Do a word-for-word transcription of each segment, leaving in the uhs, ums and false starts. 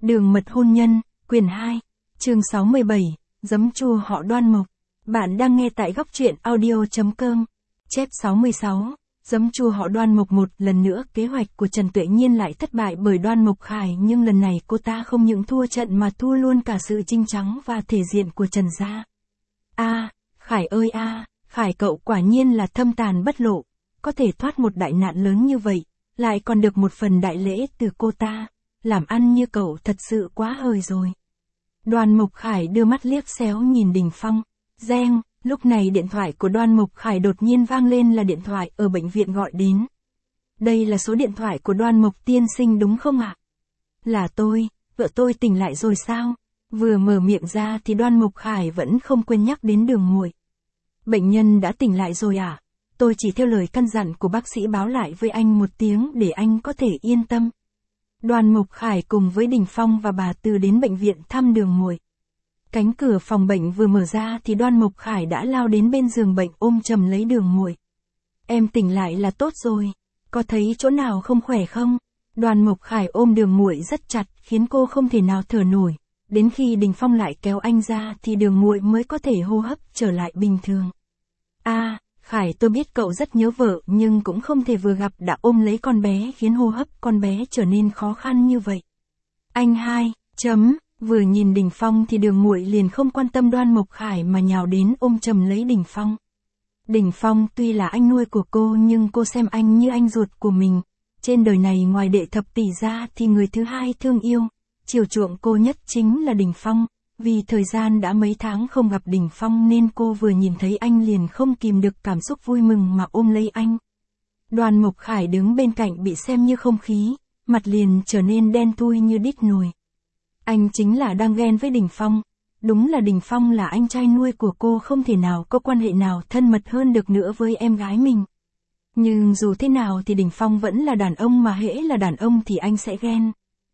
Đường mật hôn nhân, quyển hai, chương sáu mươi bảy, giấm chua họ Đoan Mộc. Bạn đang nghe tại góc truyện audio.com. Chép sáu mươi sáu, giấm chua họ Đoan Mộc. Một lần nữa kế hoạch của Trần Tuệ Nhiên lại thất bại bởi Đoan Mộc Khải, nhưng lần này cô ta không những thua trận mà thua luôn cả sự trinh trắng và thể diện của Trần gia. A, à, Khải ơi a, à, Khải cậu quả nhiên là thâm tàn bất lộ, có thể thoát một đại nạn lớn như vậy, lại còn được một phần đại lễ từ cô ta. Làm ăn như cậu thật sự quá hời rồi. Đoan Mộc Khải đưa mắt liếc xéo nhìn Đình Phong. Reng, lúc này điện thoại của Đoan Mộc Khải đột nhiên vang lên, là điện thoại ở bệnh viện gọi đến. Đây là số điện thoại của Đoan Mộc tiên sinh đúng không ạ? Là tôi, vợ tôi tỉnh lại rồi sao? Vừa mở miệng ra thì Đoan Mộc Khải vẫn không quên nhắc đến Đường Muội. Bệnh nhân đã tỉnh lại rồi à? Tôi chỉ theo lời căn dặn của bác sĩ báo lại với anh một tiếng để anh có thể yên tâm. Đoan Mộc Khải cùng với Đình Phong và bà Từ đến bệnh viện thăm Đường Muội. Cánh cửa phòng bệnh vừa mở ra thì Đoan Mộc Khải đã lao đến bên giường bệnh ôm chầm lấy Đường Muội. Em tỉnh lại là tốt rồi, có thấy chỗ nào không khỏe không? Đoan Mộc Khải ôm Đường Muội rất chặt, khiến cô không thể nào thở nổi. Đến khi Đình Phong lại kéo anh ra thì Đường Muội mới có thể hô hấp trở lại bình thường. A, à, Khải, tôi biết cậu rất nhớ vợ, nhưng cũng không thể vừa gặp đã ôm lấy con bé, khiến hô hấp con bé trở nên khó khăn như vậy. Anh hai, chấm, vừa nhìn Đình Phong thì Đường Muội liền không quan tâm Đoan Mộc Khải mà nhào đến ôm chầm lấy Đình Phong. Đình Phong tuy là anh nuôi của cô nhưng cô xem anh như anh ruột của mình. Trên đời này ngoài đệ thập tỷ ra thì người thứ hai thương yêu, chiều chuộng cô nhất chính là Đình Phong. Vì thời gian đã mấy tháng không gặp Đình Phong nên cô vừa nhìn thấy anh liền không kìm được cảm xúc vui mừng mà ôm lấy anh. Đoan Mộc Khải đứng bên cạnh bị xem như không khí, mặt liền trở nên đen thui như đít nồi. Anh chính là đang ghen với Đình Phong. Đúng là Đình Phong là anh trai nuôi của cô, không thể nào có quan hệ nào thân mật hơn được nữa với em gái mình. Nhưng dù thế nào thì Đình Phong vẫn là đàn ông, mà hễ là đàn ông thì anh sẽ ghen.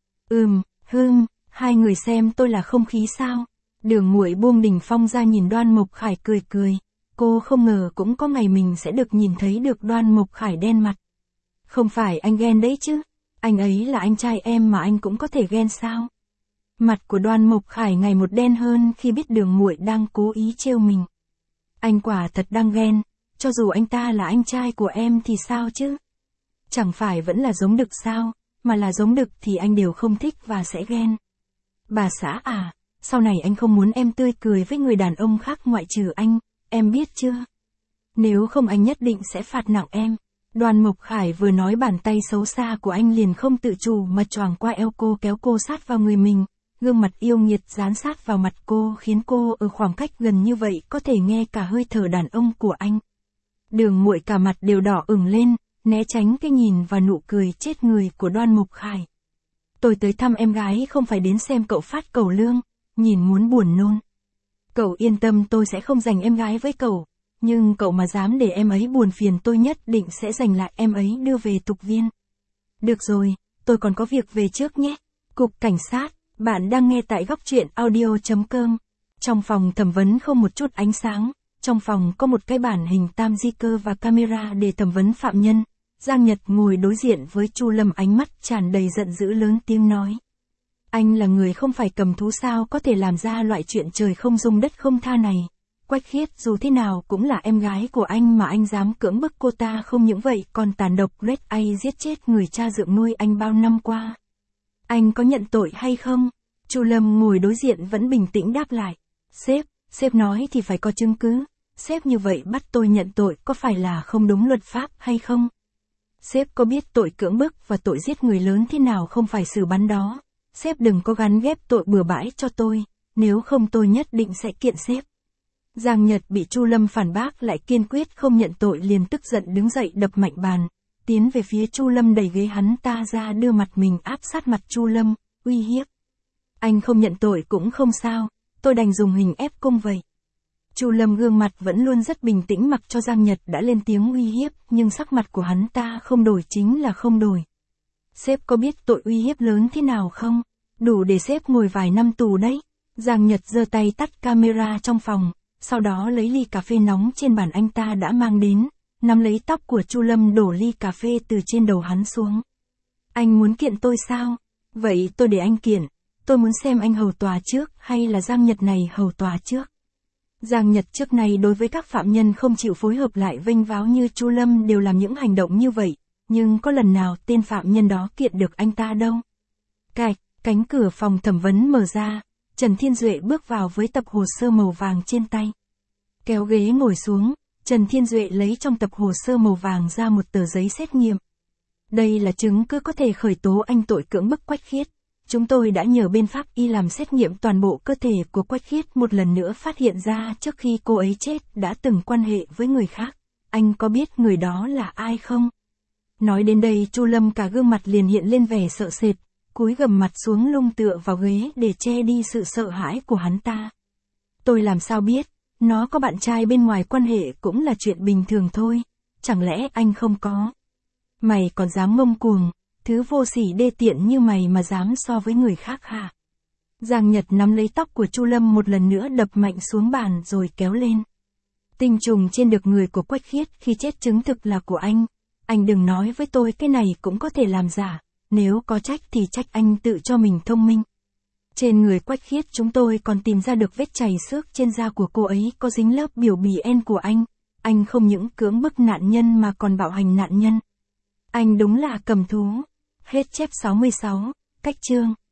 Ừm, hương. Hai người xem tôi là không khí sao? Đường Muội buông Đình Phong ra nhìn Đoan Mộc Khải cười cười. Cô không ngờ cũng có ngày mình sẽ được nhìn thấy được Đoan Mộc Khải đen mặt. Không phải anh ghen đấy chứ? Anh ấy là anh trai em mà anh cũng có thể ghen sao? Mặt của Đoan Mộc Khải ngày một đen hơn khi biết Đường Muội đang cố ý trêu mình. Anh quả thật đang ghen, cho dù anh ta là anh trai của em thì sao chứ? Chẳng phải vẫn là giống đực sao? Mà là giống đực thì anh đều không thích và sẽ ghen. Bà xã à, sau này anh không muốn em tươi cười với người đàn ông khác ngoại trừ anh, em biết chưa? Nếu không anh nhất định sẽ phạt nặng em. Đoan Mộc Khải vừa nói, bàn tay xấu xa của anh liền không tự chủ mà choàng qua eo cô, kéo cô sát vào người mình, gương mặt yêu nghiệt dán sát vào mặt cô, khiến cô ở khoảng cách gần như vậy có thể nghe cả hơi thở đàn ông của anh. Đường Muội cả mặt đều đỏ ửng lên, né tránh cái nhìn và nụ cười chết người của Đoan Mộc Khải. Tôi tới thăm em gái không phải đến xem cậu phát cẩu lương, nhìn muốn buồn nôn. Cậu yên tâm, tôi sẽ không giành em gái với cậu, nhưng cậu mà dám để em ấy buồn phiền tôi nhất định sẽ giành lại em ấy đưa về tục viên. Được rồi, tôi còn có việc về trước nhé. Cục Cảnh sát, bạn đang nghe tại góc truyện audio.com. Trong phòng thẩm vấn không một chút ánh sáng, trong phòng có một cái bản hình tam di cơ và camera để thẩm vấn phạm nhân. Giang Nhật ngồi đối diện với Chu Lâm, ánh mắt tràn đầy giận dữ, lớn tiếng nói. Anh là người không phải cầm thú sao có thể làm ra loại chuyện trời không dung đất không tha này. Quách Khiết dù thế nào cũng là em gái của anh mà anh dám cưỡng bức cô ta, không những vậy còn tàn độc lết ai giết chết người cha dưỡng nuôi anh bao năm qua. Anh có nhận tội hay không? Chu Lâm ngồi đối diện vẫn bình tĩnh đáp lại. Sếp, sếp nói thì phải có chứng cứ. Sếp như vậy bắt tôi nhận tội có phải là không đúng luật pháp hay không? Sếp có biết tội cưỡng bức và tội giết người lớn thế nào không phải xử bắn đó. Sếp đừng có gắn ghép tội bừa bãi cho tôi, nếu không tôi nhất định sẽ kiện sếp. Giang Nhật bị Chu Lâm phản bác lại kiên quyết không nhận tội, liền tức giận đứng dậy đập mạnh bàn, tiến về phía Chu Lâm, đẩy ghế hắn ta ra, đưa mặt mình áp sát mặt Chu Lâm, uy hiếp. Anh không nhận tội cũng không sao, tôi đành dùng hình ép cung vậy. Chu Lâm gương mặt vẫn luôn rất bình tĩnh, mặc cho Giang Nhật đã lên tiếng uy hiếp, nhưng sắc mặt của hắn ta không đổi chính là không đổi. Sếp có biết tội uy hiếp lớn thế nào không? Đủ để sếp ngồi vài năm tù đấy. Giang Nhật giơ tay tắt camera trong phòng, sau đó lấy ly cà phê nóng trên bàn anh ta đã mang đến, nắm lấy tóc của Chu Lâm đổ ly cà phê từ trên đầu hắn xuống. Anh muốn kiện tôi sao? Vậy tôi để anh kiện. tôi muốn xem anh hầu tòa trước hay là Giang Nhật này hầu tòa trước. Giang Nhật trước này đối với các phạm nhân không chịu phối hợp lại vênh váo như Chu Lâm đều làm những hành động như vậy, nhưng có lần nào tên phạm nhân đó kiện được anh ta đâu. Cạch, cánh cửa phòng thẩm vấn mở ra, Trần Thiên Duệ bước vào với tập hồ sơ màu vàng trên tay. Kéo ghế ngồi xuống, Trần Thiên Duệ lấy trong tập hồ sơ màu vàng ra một tờ giấy xét nghiệm. Đây là chứng cứ có thể khởi tố anh tội cưỡng bức Quách Khiết. Chúng tôi đã nhờ bên pháp y làm xét nghiệm toàn bộ cơ thể của Quách Khiết một lần nữa phát hiện ra trước khi cô ấy chết đã từng quan hệ với người khác. Anh có biết người đó là ai không? Nói đến đây Chu Lâm cả gương mặt liền hiện lên vẻ sợ sệt, cúi gằm mặt xuống lung tựa vào ghế để che đi sự sợ hãi của hắn ta. Tôi làm sao biết, nó có bạn trai bên ngoài quan hệ cũng là chuyện bình thường thôi, chẳng lẽ anh không có? Mày còn dám ngông cuồng, thứ vô sỉ đê tiện như mày mà dám so với người khác hả? Giang Nhật nắm lấy tóc của Chu Lâm một lần nữa đập mạnh xuống bàn rồi kéo lên. Tinh trùng trên được người của Quách Khiết khi chết chứng thực là của anh. Anh đừng nói với tôi cái này cũng có thể làm giả, nếu có trách thì trách anh tự cho mình thông minh. Trên người Quách Khiết chúng tôi còn tìm ra được vết chảy xước trên da của cô ấy có dính lớp biểu bì en của anh. Anh không những cưỡng bức nạn nhân mà còn bạo hành nạn nhân. Anh đúng là cầm thú. Hết chép sáu mươi sáu, cách chương.